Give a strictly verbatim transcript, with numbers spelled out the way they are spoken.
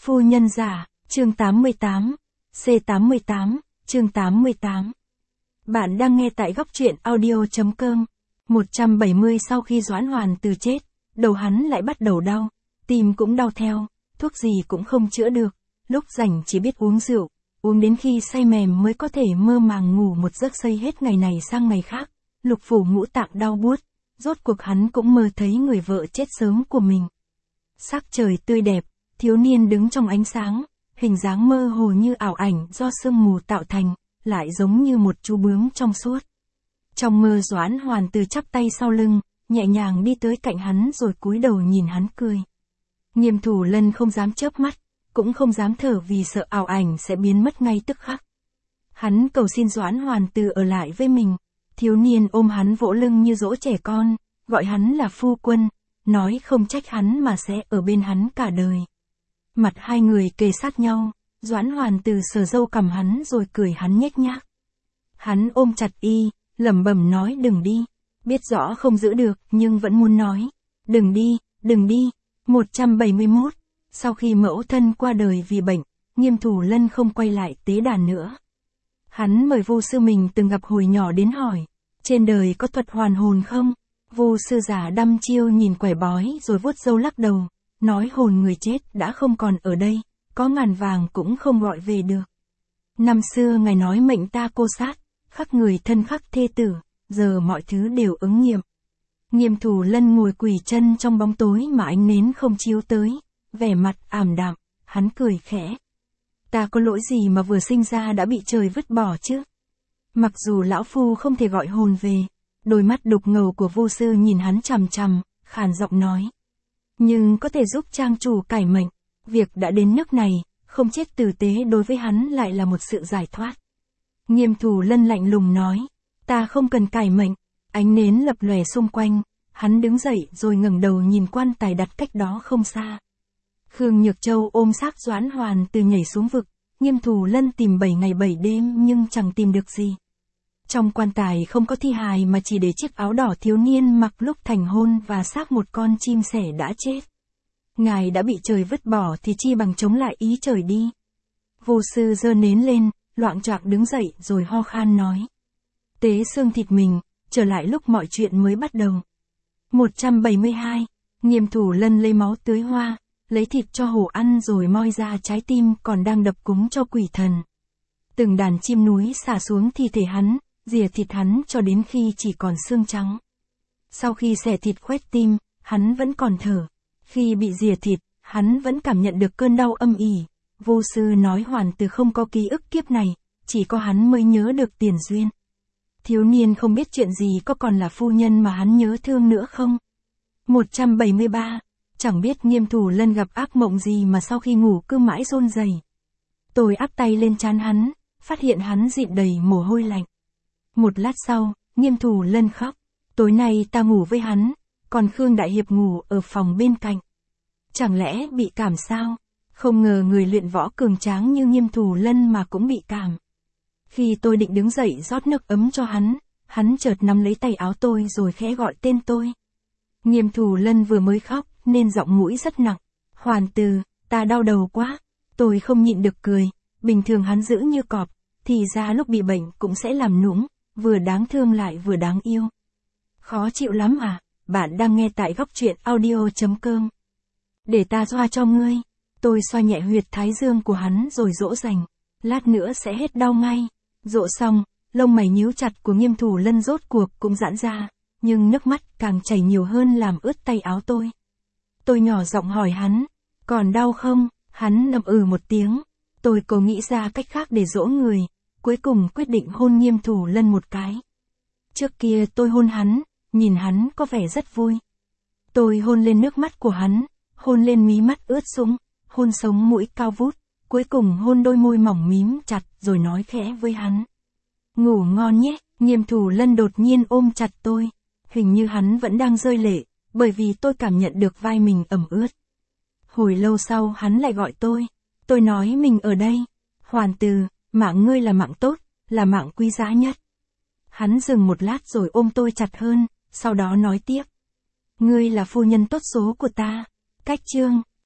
Phu nhân giả, chương tám mươi tám, C tám mươi tám, chương tám mươi tám. Bạn đang nghe tại góc truyện audio.com. một trăm bảy mươi Sau khi Doãn Hoàn Từ chết, đầu hắn lại bắt đầu đau, tim cũng đau theo, thuốc gì cũng không chữa được, lúc rảnh chỉ biết uống rượu, uống đến khi say mềm mới có thể mơ màng ngủ một giấc say hết ngày này sang ngày khác, lục phủ ngũ tạng đau buốt, rốt cuộc hắn cũng mơ thấy người vợ chết sớm của mình. Sắc trời tươi đẹp, thiếu niên đứng trong ánh sáng, hình dáng mơ hồ như ảo ảnh do sương mù tạo thành, lại giống như một chú bướm trong suốt. Trong mơ Doãn Hoàn Từ chắp tay sau lưng, nhẹ nhàng đi tới cạnh hắn rồi cúi đầu nhìn hắn cười. Nghiêm Thủ Lân không dám chớp mắt, cũng không dám thở vì sợ ảo ảnh sẽ biến mất ngay tức khắc. Hắn cầu xin Doãn Hoàn Từ ở lại với mình, thiếu niên ôm hắn vỗ lưng như dỗ trẻ con, gọi hắn là phu quân, nói không trách hắn mà sẽ ở bên hắn cả đời. Mặt hai người kề sát nhau, Doãn Hoàn Từ sờ râu cằm hắn rồi cười hắn nhếch nhác. Hắn ôm chặt y, lẩm bẩm nói đừng đi, biết rõ không giữ được nhưng vẫn muốn nói, đừng đi, đừng đi. một trăm bảy mươi mốt, sau khi mẫu thân qua đời vì bệnh, Nghiêm Thủ Lân không quay lại tế đàn nữa. Hắn mời vô sư mình từng gặp hồi nhỏ đến hỏi, trên đời có thuật hoàn hồn không? Vô sư giả đăm chiêu nhìn quẻ bói rồi vuốt râu lắc đầu, nói hồn người chết đã không còn ở đây, có ngàn vàng cũng không gọi về được. Năm xưa ngài nói mệnh ta cô sát, khắc người thân khắc thê tử, giờ mọi thứ đều ứng nghiệm. Nghiêm Thủ Lân ngồi quỳ chân trong bóng tối mà ánh nến không chiếu tới, vẻ mặt ảm đạm, hắn cười khẽ. Ta có lỗi gì mà vừa sinh ra đã bị trời vứt bỏ chứ? Mặc dù lão phu không thể gọi hồn về, đôi mắt đục ngầu của vô sư nhìn hắn chằm chằm, khàn giọng nói. Nhưng có thể giúp trang chủ cải mệnh, việc đã đến nước này, không chết tử tế đối với hắn lại là một sự giải thoát. Nghiêm Thủ Lân lạnh lùng nói, ta không cần cải mệnh. Ánh nến lập lòe xung quanh, hắn đứng dậy rồi ngẩng đầu nhìn quan tài đặt cách đó không xa. Khương Nhược Châu ôm xác Doãn Hoàn Từ nhảy xuống vực, Nghiêm Thủ Lân tìm bảy ngày bảy đêm nhưng chẳng tìm được gì. Trong quan tài không có thi hài mà chỉ để chiếc áo đỏ thiếu niên mặc lúc thành hôn và xác một con chim sẻ đã chết. Ngài đã bị trời vứt bỏ thì chi bằng chống lại ý trời đi. Vô sư giơ nến lên, loạng choạng đứng dậy rồi ho khan nói. Tế xương thịt mình, trở lại lúc mọi chuyện mới bắt đầu. một trăm bảy mươi hai, Nghiêm Thủ Lân lấy máu tưới hoa, lấy thịt cho hổ ăn rồi moi ra trái tim còn đang đập cúng cho quỷ thần. Từng đàn chim núi xả xuống thi thể hắn, rỉa thịt hắn cho đến khi chỉ còn xương trắng. Sau khi xẻ thịt khoét tim, hắn vẫn còn thở. Khi bị rỉa thịt, hắn vẫn cảm nhận được cơn đau âm ỉ. Vô sư nói Hoàn Từ không có ký ức kiếp này, chỉ có hắn mới nhớ được tiền duyên. Thiếu niên không biết chuyện gì có còn là phu nhân mà hắn nhớ thương nữa không? một trăm bảy mươi ba, chẳng biết Nghiêm Thủ Lân gặp ác mộng gì mà sau khi ngủ cứ mãi run rẩy. Tôi áp tay lên trán hắn, phát hiện hắn dịn đầy mồ hôi lạnh. Một lát sau, Nghiêm Thủ Lân khóc. Tối nay ta ngủ với hắn, còn Khương Đại Hiệp ngủ ở phòng bên cạnh. Chẳng lẽ bị cảm sao? Không ngờ người luyện võ cường tráng như Nghiêm Thủ Lân mà cũng bị cảm. Khi tôi định đứng dậy rót nước ấm cho hắn, hắn chợt nắm lấy tay áo tôi rồi khẽ gọi tên tôi. Nghiêm Thủ Lân vừa mới khóc nên giọng mũi rất nặng. Hoàn Từ, ta đau đầu quá. Tôi không nhịn được cười, bình thường hắn giữ như cọp, thì ra lúc bị bệnh cũng sẽ làm nũng, vừa đáng thương lại vừa đáng yêu. Khó chịu lắm à? Bạn đang nghe tại góc truyện audio.com. Để ta xoa cho ngươi. Tôi xoa nhẹ huyệt thái dương của hắn rồi dỗ dành. Lát nữa sẽ hết đau ngay. Dỗ xong, lông mày nhíu chặt của Nghiêm Thủ Lân rốt cuộc cũng giãn ra, nhưng nước mắt càng chảy nhiều hơn làm ướt tay áo tôi. Tôi nhỏ giọng hỏi hắn, còn đau không? Hắn ậm ừ một tiếng. Tôi cố nghĩ ra cách khác để dỗ người, cuối cùng quyết định hôn Nghiêm Thủ Lân một cái. Trước kia tôi hôn hắn, nhìn hắn có vẻ rất vui. Tôi hôn lên nước mắt của hắn, hôn lên mí mắt ướt sũng, hôn sống mũi cao vút, cuối cùng hôn đôi môi mỏng mím chặt rồi nói khẽ với hắn. Ngủ ngon nhé. Nghiêm Thủ Lân đột nhiên ôm chặt tôi. Hình như hắn vẫn đang rơi lệ, bởi vì tôi cảm nhận được vai mình ẩm ướt. Hồi lâu sau hắn lại gọi tôi. Tôi nói mình ở đây. Hoàn Từ, mạng ngươi là mạng tốt, là mạng quý giá nhất. Hắn dừng một lát rồi ôm tôi chặt hơn, sau đó nói tiếp. Ngươi là phu nhân tốt số của ta. Cách chương.